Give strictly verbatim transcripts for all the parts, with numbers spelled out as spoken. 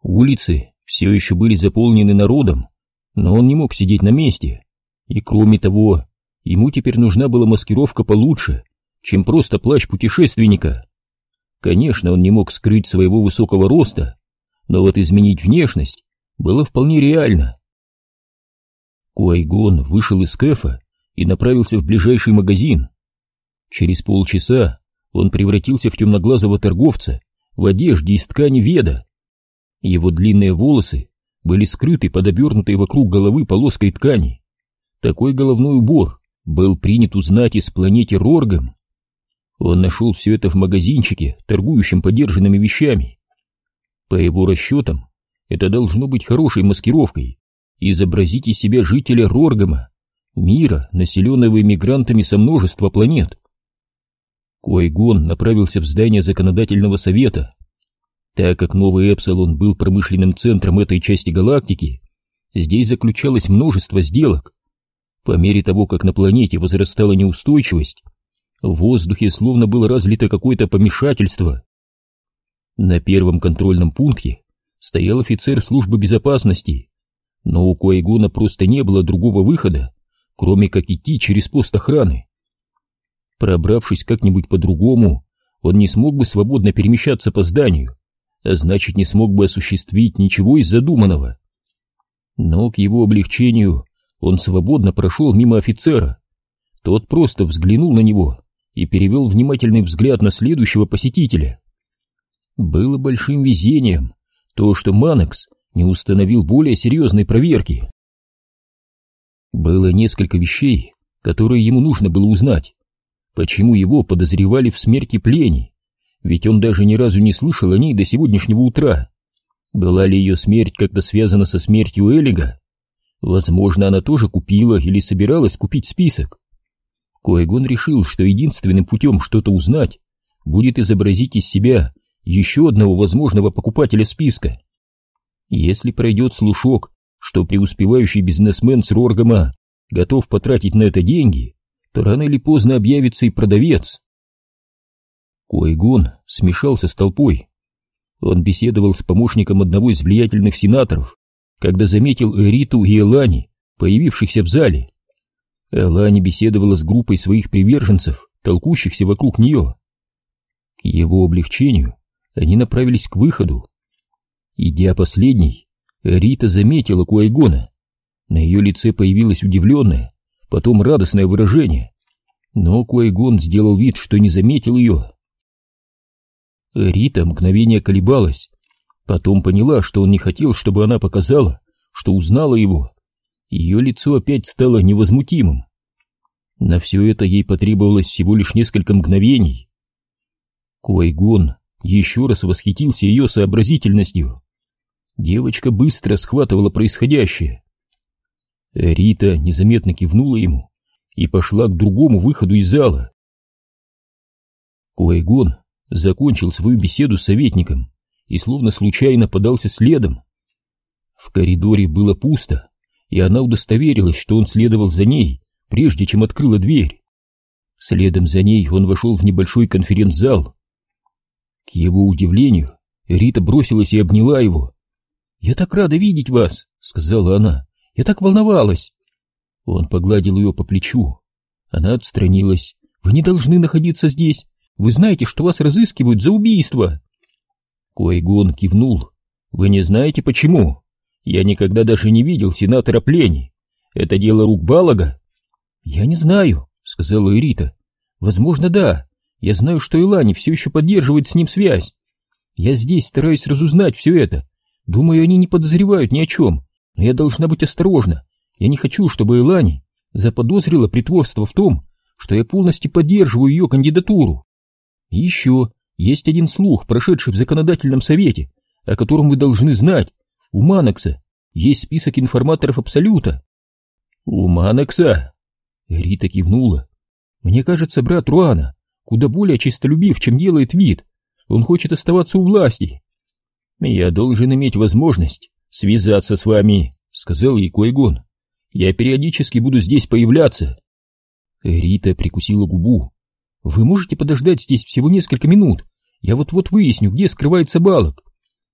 Улицы все еще были заполнены народом, но он не мог сидеть на месте. И кроме того, ему теперь нужна была маскировка получше, чем просто плащ путешественника. Конечно, он не мог скрыть своего высокого роста, но вот изменить внешность было вполне реально. Куайгон вышел из кэфа и направился в ближайший магазин. Через полчаса он превратился в темноглазого торговца в одежде из ткани веда. Его длинные волосы были скрыты под обернутой вокруг головы полоской ткани. Такой головной убор был принят узнать из планеты Роргам. Он нашел все это в магазинчике, торгующем подержанными вещами. По его расчетам, это должно быть хорошей маскировкой изобразить из себя жителя Роргама, мира, населенного иммигрантами со множества планет. Куайгон направился в здание законодательного совета. Так как Новый Эпсилон был промышленным центром этой части галактики, здесь заключалось множество сделок. По мере того, как на планете возрастала неустойчивость, в воздухе словно было разлито какое-то помешательство. На первом контрольном пункте стоял офицер службы безопасности, но у Куайгона просто не было другого выхода, кроме как идти через пост охраны. Пробравшись как-нибудь по-другому, он не смог бы свободно перемещаться по зданию, а значит, не смог бы осуществить ничего из задуманного. Но к его облегчению он свободно прошел мимо офицера. Тот просто взглянул на него и перевел внимательный взгляд на следующего посетителя. Было большим везением то, что Манекс не установил более серьезной проверки. Было несколько вещей, которые ему нужно было узнать. Почему его подозревали в смерти Плени? Ведь он даже ни разу не слышал о ней до сегодняшнего утра. Была ли ее смерть как-то связана со смертью Элига? Возможно, она тоже купила или собиралась купить список. Куайгон решил, что единственным путем что-то узнать будет изобразить из себя еще одного возможного покупателя списка. Если пройдет слушок, что преуспевающий бизнесмен с Роргама готов потратить на это деньги, то рано или поздно объявится и продавец. Куайгон смешался с толпой. Он беседовал с помощником одного из влиятельных сенаторов, когда заметил Эриту и Элани, появившихся в зале. Элани беседовала с группой своих приверженцев, толкущихся вокруг нее. К его облегчению они направились к выходу. Идя последней, Эрита заметила Куайгона. На ее лице появилось удивленное, потом радостное выражение, но Куайгон сделал вид, что не заметил ее. Рита мгновение колебалась, потом поняла, что он не хотел, чтобы она показала, что узнала его. Ее лицо опять стало невозмутимым. На все это ей потребовалось всего лишь несколько мгновений. Куайгон еще раз восхитился ее сообразительностью. Девочка быстро схватывала происходящее. Рита незаметно кивнула ему и пошла к другому выходу из зала. Куайгон закончил свою беседу с советником и словно случайно подался следом. В коридоре было пусто, и она удостоверилась, что он следовал за ней, прежде чем открыла дверь. Следом за ней он вошел в небольшой конференц-зал. К его удивлению, Рита бросилась и обняла его. «Я так рада видеть вас», — сказала она. «Я так волновалась». Он погладил ее по плечу. Она отстранилась. «Вы не должны находиться здесь. Вы знаете, что вас разыскивают за убийство». Куайгон кивнул. «Вы не знаете, почему? Я никогда даже не видел сенатора Плени. Это дело рук Балага?» «Я не знаю», — сказала Эрита. «Возможно, да. Я знаю, что Элани все еще поддерживает с ним связь. Я здесь стараюсь разузнать все это. Думаю, они не подозревают ни о чем, но я должна быть осторожна. Я не хочу, чтобы Элани заподозрила притворство в том, что я полностью поддерживаю ее кандидатуру. И еще есть один слух, прошедший в законодательном совете, о котором вы должны знать. У Манекса есть список информаторов Абсолюта». «У Манекса?» Рита кивнула. «Мне кажется, брат Руана куда более честолюбив, чем делает вид. Он хочет оставаться у власти». «Я должен иметь возможность связаться с вами», — сказал ей Куайгон. «Я периодически буду здесь появляться». Рита прикусила губу. «Вы можете подождать здесь всего несколько минут? Я вот-вот выясню, где скрывается Балаг».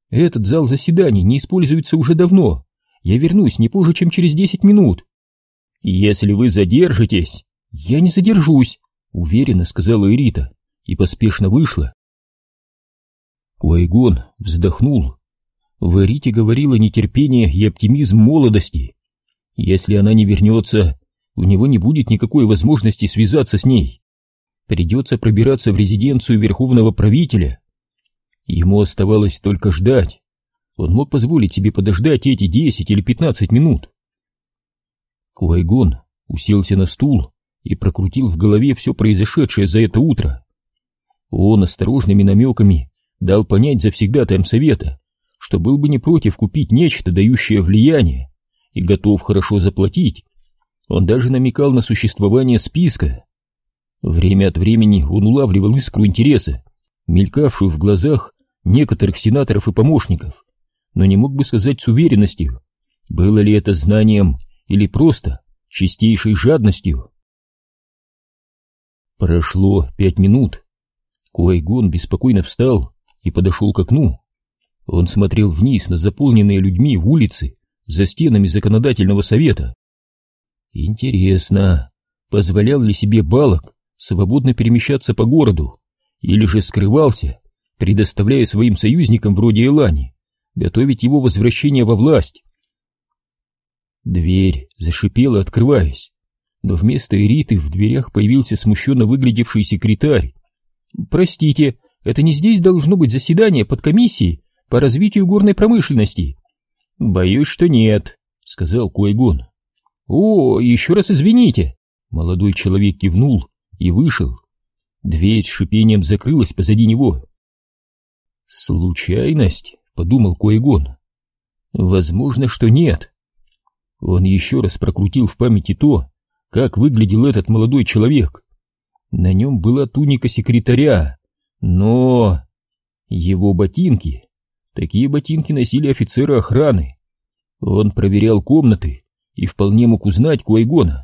Этот зал заседаний не используется уже давно. Я вернусь не позже, чем через десять минут. Если вы задержитесь... Я не задержусь, уверенно сказала Эрита и поспешно вышла. Куайгон вздохнул. В Эрите говорило нетерпение и оптимизм молодости. Если она не вернется, у него не будет никакой возможности связаться с ней. Придется пробираться в резиденцию верховного правителя. Ему оставалось только ждать. Он мог позволить себе подождать эти десять или пятнадцать минут. Куайгон уселся на стул и прокрутил в голове все произошедшее за это утро. Он осторожными намеками дал понять завсегдатаям совета, что был бы не против купить нечто, дающее влияние, и готов хорошо заплатить. Он даже намекал на существование списка. Время от времени он улавливал искру интереса, мелькавшую в глазах некоторых сенаторов и помощников, но не мог бы сказать с уверенностью, было ли это знанием или просто чистейшей жадностью. Прошло пять минут. Куайгон беспокойно встал и подошел к окну. Он смотрел вниз на заполненные людьми улицы за стенами законодательного совета. Интересно, позволял ли себе Балок свободно перемещаться по городу, или же скрывался, предоставляя своим союзникам вроде Элани готовить его возвращение во власть? Дверь зашипела, открываясь, но вместо Эриты в дверях появился смущенно выглядевший секретарь. «Простите, это не здесь должно быть заседание подкомиссии по развитию горной промышленности?» «Боюсь, что нет», — сказал Куайгон. «О, еще раз извините!» Молодой человек кивнул и вышел. Дверь с шипением закрылась позади него. «Случайность?» — подумал Куайгон. «Возможно, что нет». Он еще раз прокрутил в памяти то, как выглядел этот молодой человек. На нем была туника секретаря, но... его ботинки... Такие ботинки носили офицеры охраны. Он проверял комнаты и вполне мог узнать Куайгона.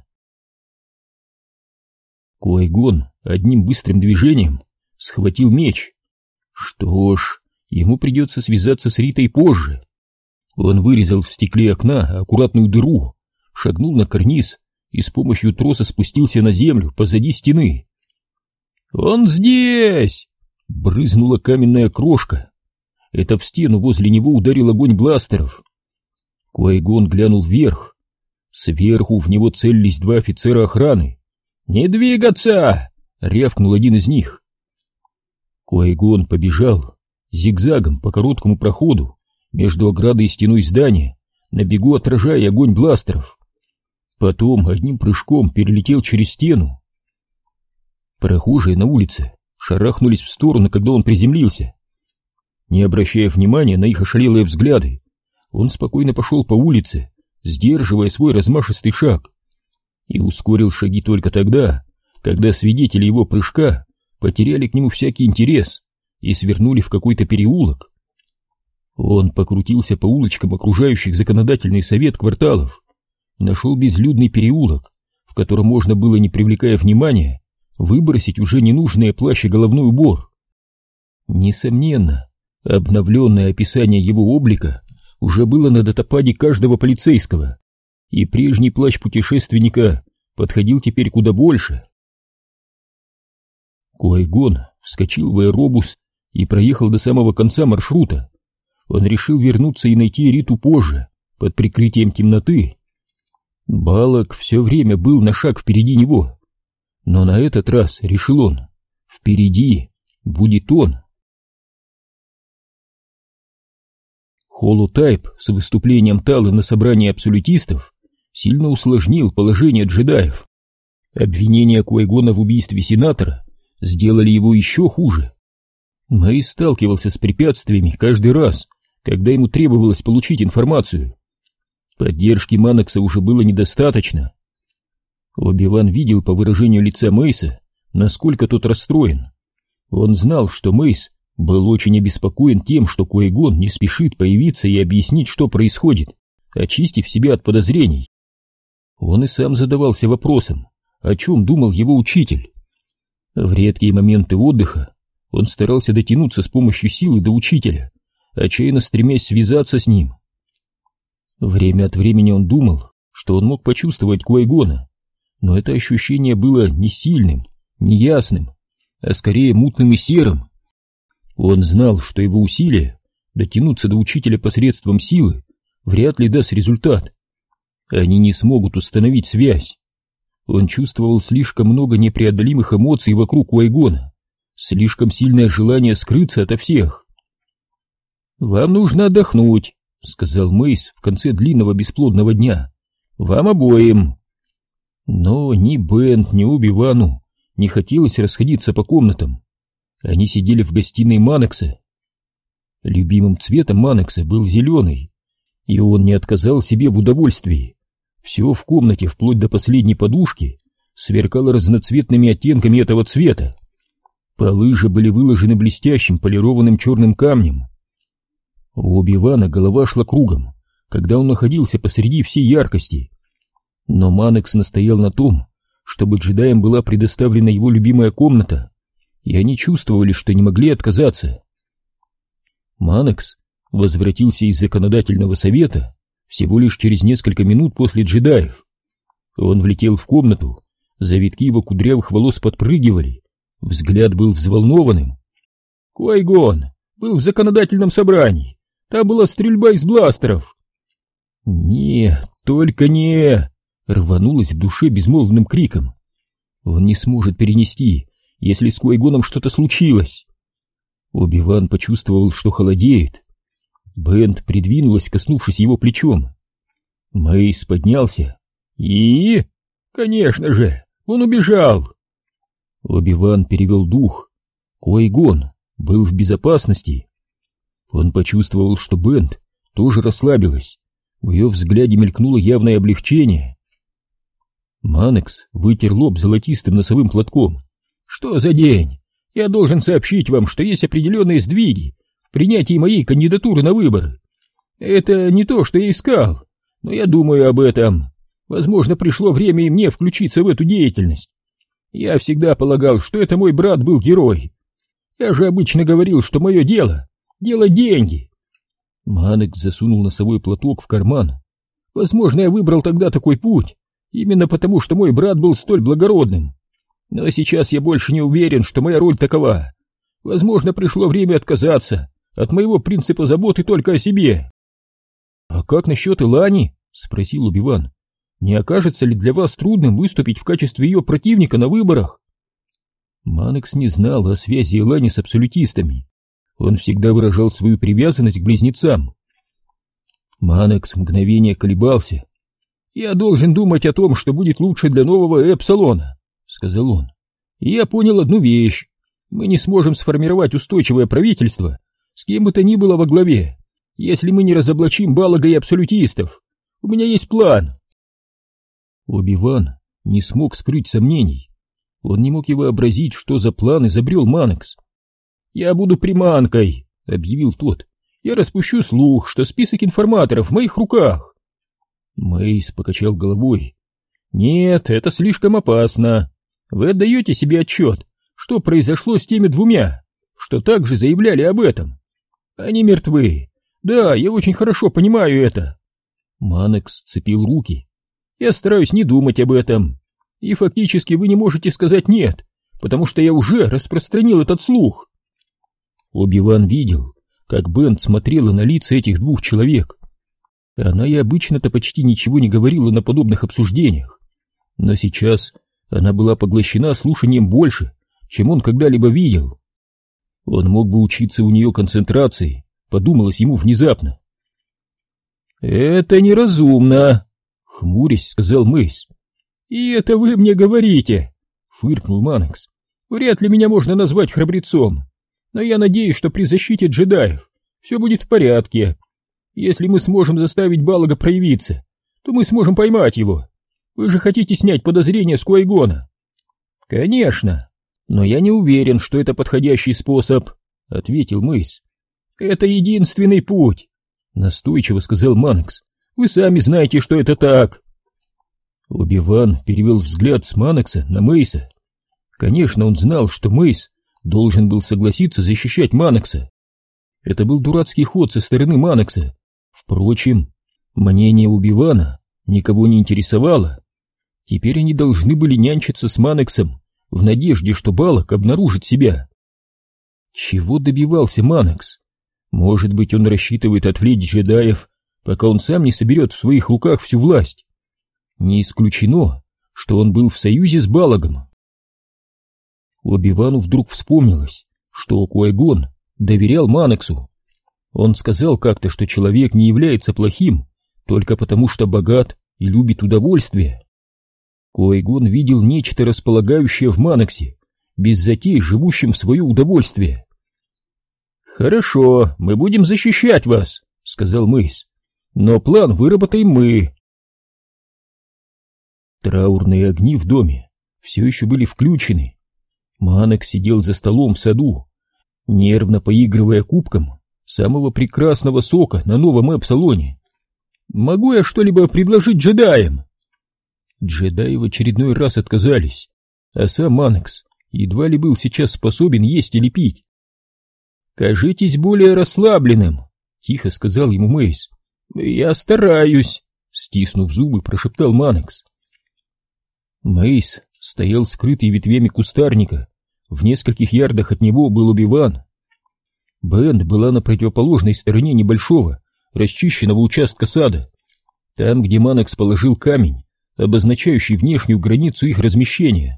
Куайгон одним быстрым движением схватил меч. Что ж, ему придется связаться с Ритой позже. Он вырезал в стекле окна аккуратную дыру, шагнул на карниз и с помощью троса спустился на землю позади стены. «Он здесь!» — брызнула каменная крошка. Это в стену возле него ударил огонь бластеров. Куайгон глянул вверх. Сверху в него целились два офицера охраны. «Не двигаться!» — рявкнул один из них. Куайгон побежал зигзагом по короткому проходу между оградой и стеной здания, на бегу отражая огонь бластеров. Потом одним прыжком перелетел через стену. Прохожие на улице шарахнулись в сторону, когда он приземлился. Не обращая внимания на их ошалелые взгляды, он спокойно пошел по улице, сдерживая свой размашистый шаг, и ускорил шаги только тогда, когда свидетели его прыжка потеряли к нему всякий интерес и свернули в какой-то переулок. Он покрутился по улочкам окружающих законодательный совет кварталов, нашел безлюдный переулок, в котором можно было, не привлекая внимания, выбросить уже ненужные плащ и головной убор. Несомненно, обновленное описание его облика уже было на датападе каждого полицейского, и прежний плащ путешественника подходил теперь куда больше. Куайгон вскочил в аэробус и проехал до самого конца маршрута. Он решил вернуться и найти Риту позже, под прикрытием темноты. Балок все время был на шаг впереди него, но на этот раз, решил он, впереди будет он. Холотайп с выступлением Талы на собрании абсолютистов сильно усложнил положение джедаев. Обвинения Куайгона в убийстве сенатора сделали его еще хуже. Мэйс сталкивался с препятствиями каждый раз, когда ему требовалось получить информацию. Поддержки Маннокса уже было недостаточно. Оби-Ван видел по выражению лица Мэйса, насколько тот расстроен. Он знал, что Мэйс был очень обеспокоен тем, что Куайгон не спешит появиться и объяснить, что происходит, очистив себя от подозрений. Он и сам задавался вопросом, о чем думал его учитель. В редкие моменты отдыха он старался дотянуться с помощью силы до учителя, отчаянно стремясь связаться с ним. Время от времени он думал, что он мог почувствовать Квай-Гона, но это ощущение было не сильным, не ясным, а скорее мутным и серым. Он знал, что его усилия дотянуться до учителя посредством силы вряд ли даст результат. Они не смогут установить связь. Он чувствовал слишком много непреодолимых эмоций вокруг Квай-Гона, слишком сильное желание скрыться ото всех. «Вам нужно отдохнуть», — сказал Мейс в конце длинного бесплодного дня. «Вам обоим». Но ни Бент, ни Оби-Вану не хотелось расходиться по комнатам. Они сидели в гостиной Манекса. Любимым цветом Манекса был зеленый, и он не отказал себе в удовольствии. Все в комнате, вплоть до последней подушки, сверкало разноцветными оттенками этого цвета. Полы же были выложены блестящим полированным черным камнем. У Оби-Вана голова шла кругом, когда он находился посреди всей яркости. Но Манекс настоял на том, чтобы джедаям была предоставлена его любимая комната, и они чувствовали, что не могли отказаться. Манекс возвратился из законодательного совета всего лишь через несколько минут после джедаев. Он влетел в комнату, завитки его кудрявых волос подпрыгивали, взгляд был взволнованным. «Квай-Гон был в законодательном собрании, там была стрельба из бластеров». «Не, только не!» — рванулось в душе безмолвным криком. «Он не сможет перенести, если с Квай-Гоном что-то случилось». Оби-Ван почувствовал, что холодеет. Бент придвинулась, коснувшись его плечом. Мейс поднялся. «И? Конечно же, он убежал!» Оби-Ван перевел дух. Квай-Гон был в безопасности. Он почувствовал, что Бент тоже расслабилась. В ее взгляде мелькнуло явное облегчение. Манекс вытер лоб золотистым носовым платком. «Что за день? Я должен сообщить вам, что есть определенные сдвиги в принятии моей кандидатуры на выборы. Это не то, что я искал, но я думаю об этом. Возможно, пришло время и мне включиться в эту деятельность. Я всегда полагал, что это мой брат был герой. Я же обычно говорил, что мое дело — делать деньги». Манекс засунул носовой платок в карман. «Возможно, я выбрал тогда такой путь, именно потому, что мой брат был столь благородным. Но сейчас я больше не уверен, что моя роль такова. Возможно, пришло время отказаться от моего принципа заботы только о себе». «А как насчет Илани?» — спросил Оби-Ван. «Не окажется ли для вас трудным выступить в качестве ее противника на выборах?» Манекс не знал о связи Илани с абсолютистами. Он всегда выражал свою привязанность к близнецам. Манекс мгновение колебался. «Я должен думать о том, что будет лучше для нового Эпсилона», — сказал он. «И я понял одну вещь. Мы не сможем сформировать устойчивое правительство, с кем бы то ни было во главе, если мы не разоблачим Балага и абсолютистов. У меня есть план». Оби-Ван не смог скрыть сомнений. Он не мог и вообразить, что за план изобрел Манекс. «Я буду приманкой», — объявил тот. «Я распущу слух, что список информаторов в моих руках». Мейс покачал головой. «Нет, это слишком опасно. Вы отдаете себе отчет, что произошло с теми двумя, что также заявляли об этом? Они мертвы. Да, я очень хорошо понимаю это». Манекс сцепил руки. «Я стараюсь не думать об этом. И фактически вы не можете сказать «нет», потому что я уже распространил этот слух». Оби-Ван видел, как Бент смотрела на лица этих двух человек. Она и обычно-то почти ничего не говорила на подобных обсуждениях, но сейчас она была поглощена слушанием больше, чем он когда-либо видел. Он мог бы учиться у нее концентрации, подумалось ему внезапно. «Это неразумно», — хмурясь сказал Мейс. «И это вы мне говорите», — фыркнул Манекс. «Вряд ли меня можно назвать храбрецом, но я надеюсь, что при защите джедаев все будет в порядке. Если мы сможем заставить Балага проявиться, то мы сможем поймать его. Вы же хотите снять подозрения с Квай-Гона?» «Конечно, но я не уверен, что это подходящий способ», — ответил Мейс. «Это единственный путь», — настойчиво сказал Манекс. «Вы сами знаете, что это так». Оби-Ван перевел взгляд с Манекса на Мейса. Конечно, он знал, что Мейс должен был согласиться защищать Манекса. Это был дурацкий ход со стороны Манекса. Впрочем, мнение Оби-Вана никого не интересовало. Теперь они должны были нянчиться с Манексом в надежде, что Балок обнаружит себя. Чего добивался Манекс? Может быть, он рассчитывает отвлечь джедаев, пока он сам не соберет в своих руках всю власть. Не исключено, что он был в союзе с Балагом. Оби-Вану вдруг вспомнилось, что Куай-Гон доверял Манексу. Он сказал как-то, что человек не является плохим только потому, что богат и любит удовольствие. Куай-Гон видел нечто располагающее в Манексе, без затей живущим в свое удовольствие. «Хорошо, мы будем защищать вас», — сказал Мейс. «Но план выработаем мы». Траурные огни в доме все еще были включены. Манекс сидел за столом в саду, нервно поигрывая кубком самого прекрасного сока на новом эпсалоне. «Могу я что-либо предложить джедаям?» Джедаи в очередной раз отказались, а сам Манекс едва ли был сейчас способен есть или пить. «Кажитесь более расслабленным», — тихо сказал ему Мейс. «Я стараюсь», — стиснув зубы, прошептал Манекс. Мейс стоял скрытый ветвями кустарника. В нескольких ярдах от него был Оби-Ван. Бэнд была на противоположной стороне небольшого, расчищенного участка сада, там, где Манекс положил камень, обозначающий внешнюю границу их размещения.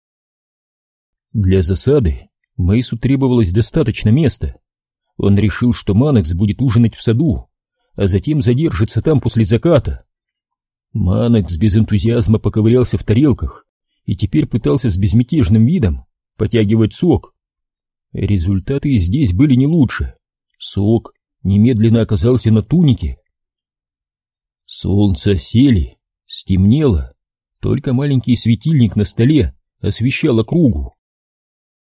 Для засады Мейсу требовалось достаточно места. Он решил, что Манекс будет ужинать в саду, а затем задержится там после заката. Манекс без энтузиазма поковырялся в тарелках и теперь пытался с безмятежным видом потягивать сок. Результаты здесь были не лучше. Сок немедленно оказался на тунике. Солнце сели, стемнело, только маленький светильник на столе освещал округу.